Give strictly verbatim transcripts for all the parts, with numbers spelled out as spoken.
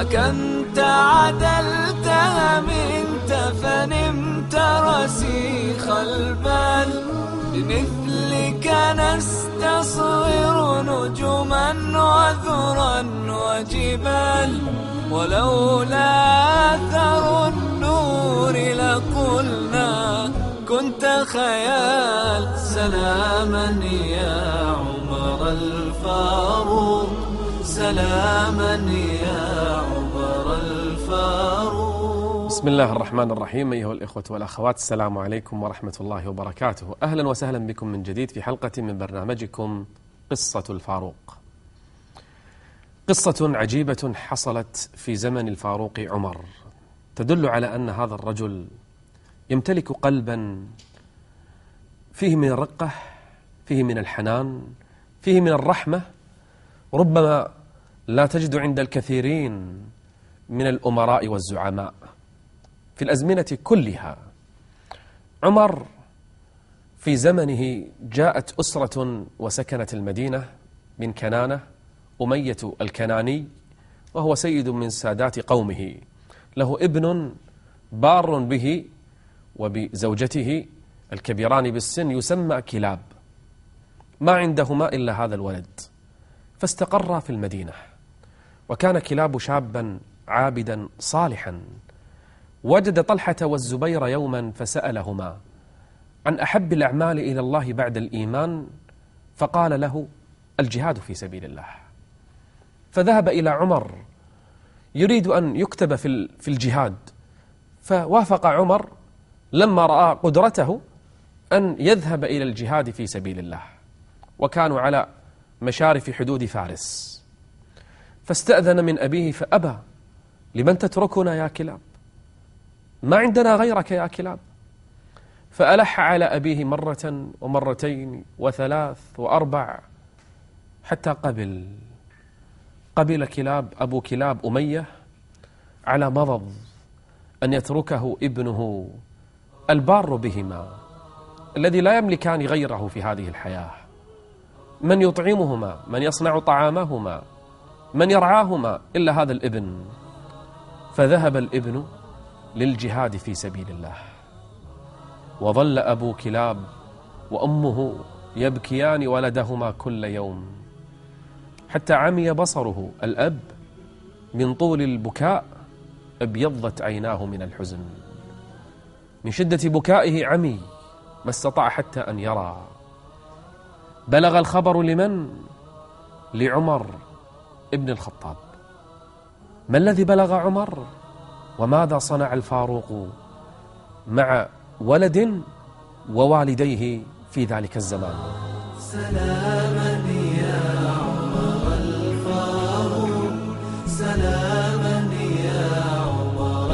حكمت عدلت أمنت فنمت رسيخ البال بمثلك نستصغر نجما وذرا وجبال ولولا أثر النور لقلنا كنت خيال سلاما يا عمر الفاروق سلاما يا عمر الفاروق. بسم الله الرحمن الرحيم. أيها الإخوة والأخوات، السلام عليكم ورحمة الله وبركاته. أهلا وسهلا بكم من جديد في حلقة من برنامجكم قصة الفاروق. قصة عجيبة حصلت في زمن الفاروق عمر تدل على أن هذا الرجل يمتلك قلبا فيه من الرقة، فيه من الحنان، فيه من الرحمة، ربما لا تجد عند الكثيرين من الأمراء والزعماء في الأزمنة كلها. عمر في زمنه جاءت أسرة وسكنت المدينة من كنانة، أمية الكناني، وهو سيد من سادات قومه، له ابن بار به وبزوجته الكبيران بالسن يسمى كلاب، ما عندهما إلا هذا الولد، فاستقر في المدينة. وكان كلاب شابا عابدا صالحا، وجد طلحة والزبير يوما فسألهما عن أحب الأعمال إلى الله بعد الإيمان، فقال له الجهاد في سبيل الله. فذهب إلى عمر يريد أن يكتب في الجهاد، فوافق عمر لما رأى قدرته أن يذهب إلى الجهاد في سبيل الله، وكانوا على مشارف حدود فارس. فاستأذن من أبيه فأبى: لمن تتركنا يا كلاب؟ ما عندنا غيرك يا كلاب. فألح على أبيه مرة ومرتين وثلاث وأربع حتى قبل قبل كلاب أبو كلاب أمية على مضض أن يتركه ابنه البار بهما الذي لا يملكان غيره في هذه الحياة، من يطعمهما، من يصنع طعامهما، من يرعاهما إلا هذا الابن. فذهب الابن للجهاد في سبيل الله، وظل أبو كلاب وأمه يبكيان ولدهما كل يوم، حتى عمي بصره الأب من طول البكاء، ابيضت عيناه من الحزن، من شدة بكائه عمي ما استطاع حتى أن يرى. بلغ الخبر لمن؟ لعمر ابن الخطاب. ما الذي بلغ عمر؟ وماذا صنع الفاروق مع ولد ووالديه في ذلك الزمان؟ سلاما يا عمر الفاروق سلاما يا عمر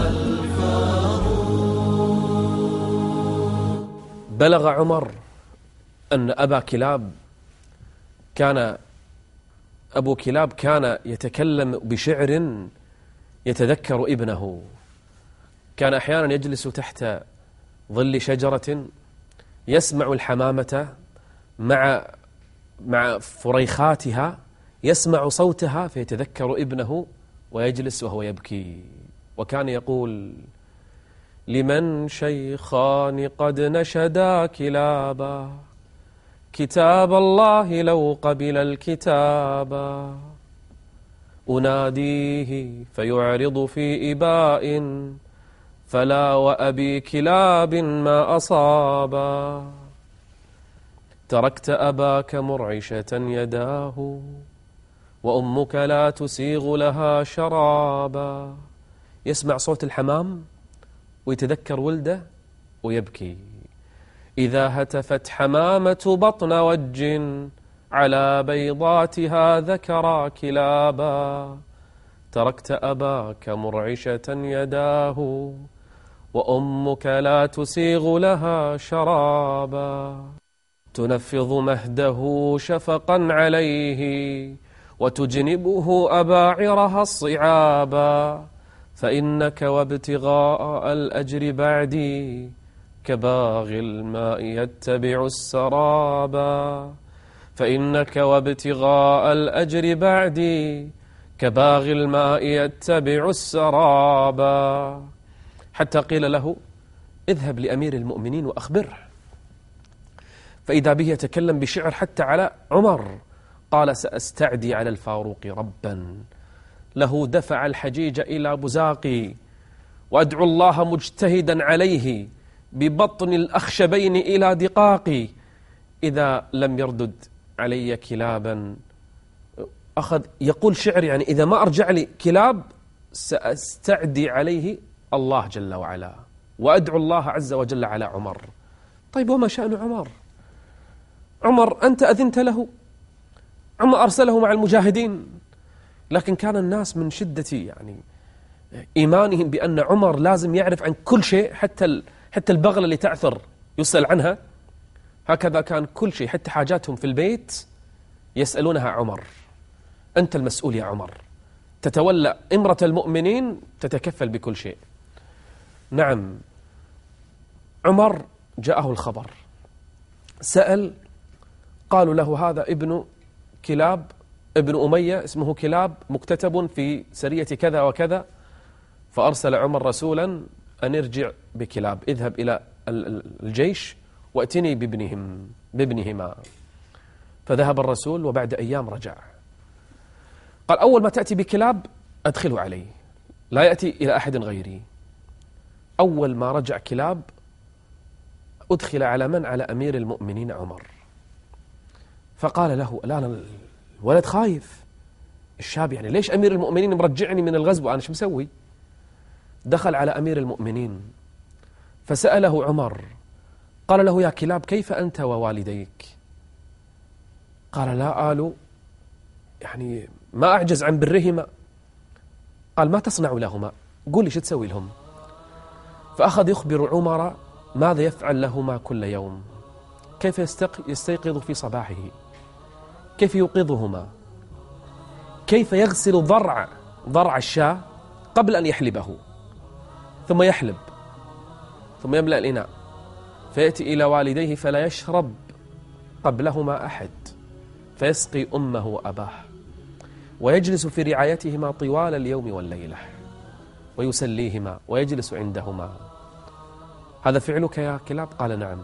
الفاروق. بلغ عمر أن أبا كلاب كان أبو كلاب كان يتكلم بشعر يتذكر ابنه. كان أحيانا يجلس تحت ظل شجرة يسمع الحمامة مع مع فريخاتها، يسمع صوتها فيتذكر ابنه ويجلس وهو يبكي. وكان يقول: لمن شيخان قد نشدا كلابا كتاب الله لو قبل الكتابا أناديه فيعرض في إباء فلا وأبي كلاب ما أصابا تركت أباك مرعشة يداه وأمك لا تسيغ لها شرابا. يسمع صوت الحمام ويتذكر ولده ويبكي. إذا هتفت حمامة بطن وج على بيضاتها ذكرا كلابا تركت أباك مرعشة يداه وأمك لا تسيغ لها شرابا تنفض مهده شفقا عليه وتجنبه أباعرها الصعابا فإنك وابتغاء الأجر بعدي كباغي الماء يتبع السرابا فإنك وابتغاء الأجر بعدي كباغي الماء يتبع السرابا، حتى قيل له اذهب لأمير المؤمنين وأخبره. فإذا به يتكلم بشعر حتى على عمر. قال سأستعدي على الفاروق ربا له دفع الحجيج إلى بزاقي، وأدعو الله مجتهدا عليه ببطن الأخشبين إلى دقاقي، إذا لم يردد علي كلابا. أخذ يقول شعر يعني إذا ما أرجع لي كلاب سأستعدي عليه الله جل وعلا، وأدعو الله عز وجل على عمر. طيب وما شأن عمر؟ عمر أنت أذنت له، عمر أرسله مع المجاهدين، لكن كان الناس من شدة يعني إيمانهم بأن عمر لازم يعرف عن كل شيء، حتى حتى البغلة اللي تعثر يسأل عنها. هكذا كان كل شيء، حتى حاجاتهم في البيت يسألونها عمر. أنت المسؤول يا عمر، تتولى إمرة المؤمنين، تتكفل بكل شيء. نعم، عمر جاءه الخبر، سأل، قالوا له هذا ابن كلاب ابن أمية اسمه كلاب مكتتب في سرية كذا وكذا. فأرسل عمر رسولا أن يرجع بكلاب، اذهب إلى الجيش وأتني بابنهم بابنهما. فذهب الرسول وبعد أيام رجع. قال أول ما تأتي بكلاب أدخله علي، لا يأتي إلى أحد غيري. أول ما رجع كلاب أدخل على من؟ على أمير المؤمنين عمر. فقال له لا لا الولد خايف، الشاب يعني ليش أمير المؤمنين مرجعني من الغزو وأنا شو مسوي؟ دخل على أمير المؤمنين فسأله عمر، قال له يا كلاب كيف أنت ووالديك؟ قال لا آل يعني ما أعجز عن برهما. قال ما تصنع لهما؟ قول لي شو تسوي لهم؟ فأخذ يخبر عمر ماذا يفعل لهما كل يوم، كيف يستيقظ في صباحه، كيف يوقظهما، كيف يغسل ضرع ضرع الشاة قبل أن يحلبه، ثم يحلب، ثم يملأ الإناء، فيأتي إلى والديه فلا يشرب قبلهما أحد، فيسقي أمه وأباه، ويجلس في رعايتهما طوال اليوم والليلة، ويسليهما ويجلس عندهما. هذا فعلك يا كلاب؟ قال نعم.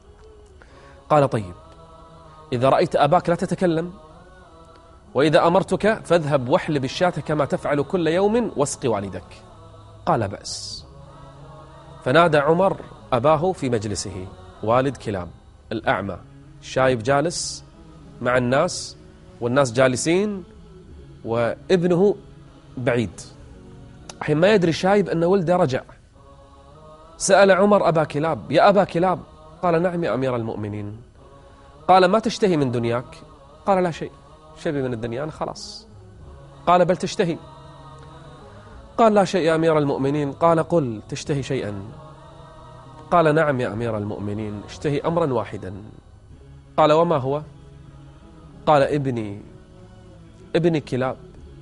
قال طيب إذا رأيت أباك لا تتكلم، وإذا أمرتك فاذهب واحلب الشاة كما تفعل كل يوم واسقي والدك. قال بأس. فنادى عمر أباه في مجلسه، والد كلاب الأعمى شايب جالس مع الناس والناس جالسين وابنه بعيد، حين ما يدري شايب أن ولده رجع. سأل عمر أبا كلاب يا أبا كلاب؟ قال نعم يا أمير المؤمنين. قال ما تشتهي من دنياك؟ قال لا شيء، شبي من الدنيا أنا خلاص. قال بل تشتهي؟ قال لا شيء يا أمير المؤمنين. قال قل تشتهي شيئا؟ قال نعم يا أمير المؤمنين اشتهي أمرا واحدا. قال وما هو؟ قال ابني ابني كلاب،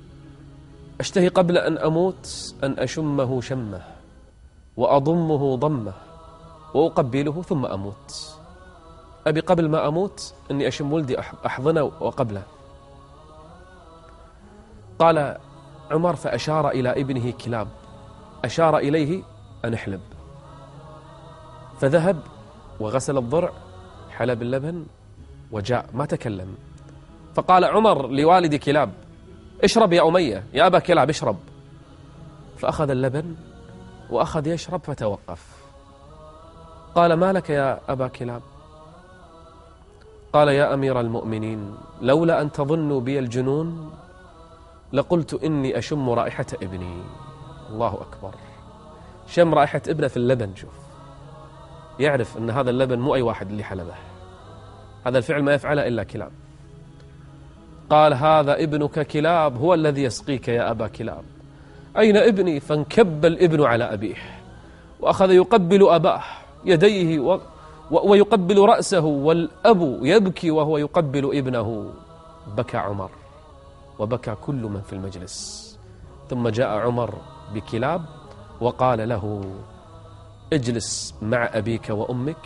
أشتهي قبل أن أموت أن أشمه شمه وأضمه ضمه وأقبله ثم أموت. أبي قبل ما أموت أني أشم ولدي أحضنه وقبله. قال عمر فأشار إلى ابنه كلاب، أشار إليه أن احلب، فذهب وغسل الضرع، حلب اللبن وجاء، ما تكلم. فقال عمر لوالد كلاب اشرب يا أمية، يا أبا كلاب اشرب. فأخذ اللبن وأخذ يشرب فتوقف. قال ما لك يا أبا كلاب؟ قال يا أمير المؤمنين لولا أن تظنوا بي الجنون لقلت إني أشم رائحة ابني. الله أكبر، شم رائحة ابنه في اللبن. شوف، يعرف أن هذا اللبن مو أي واحد اللي حلبه، هذا الفعل ما يفعله إلا كلاب. قال هذا ابنك كلاب هو الذي يسقيك يا أبا كلاب. أين ابني؟ فانكب الابن على أبيه وأخذ يقبل أباه يديه و... و... ويقبل رأسه، والأب يبكي وهو يقبل ابنه. بكى عمر وبكى كل من في المجلس. ثم جاء عمر بكلاب وقال له اجلس مع أبيك وأمك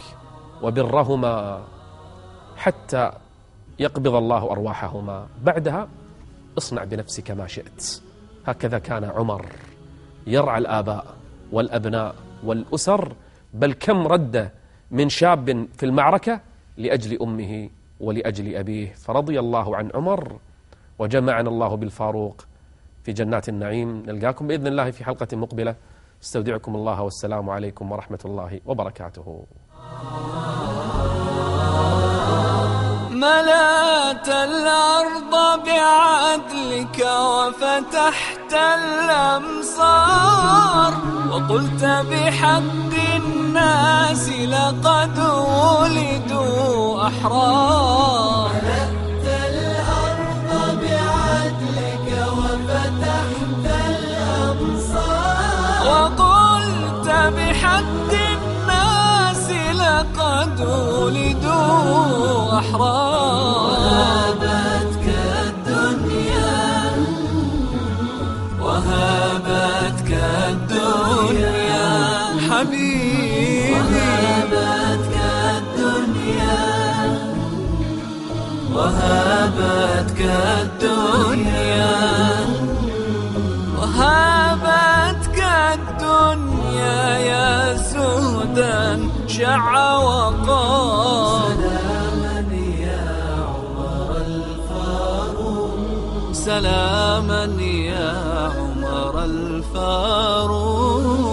وبرهما حتى يقبض الله أرواحهما. بعدها اصنع بنفسك ما شئت. هكذا كان عمر يرعى الآباء والأبناء والأسر، بل كم رد من شاب في المعركة لأجل أمه ولأجل أبيه. فرضي الله عن عمر، وجمعنا الله بالفاروق في جنات النعيم. نلقاكم بإذن الله في حلقة مقبلة. استودعكم الله والسلام عليكم ورحمة الله وبركاته. ملأت الأرض بعدلك وفتحت الأمصار، وقلت بحق الناس لقد ولدوا أحرار. ملأت الأرض بعدلك وفتحت الأمصار، وقلت بحق الناس لقد ولدوا أحرار. وهابتك الدنيا وهابتك الدنيا حبيبي، وهابتك الدنيا وهابتك الدنيا وهابتك الدنيا يا سهدا شع وقار. سلاما يا عمر الفاروق.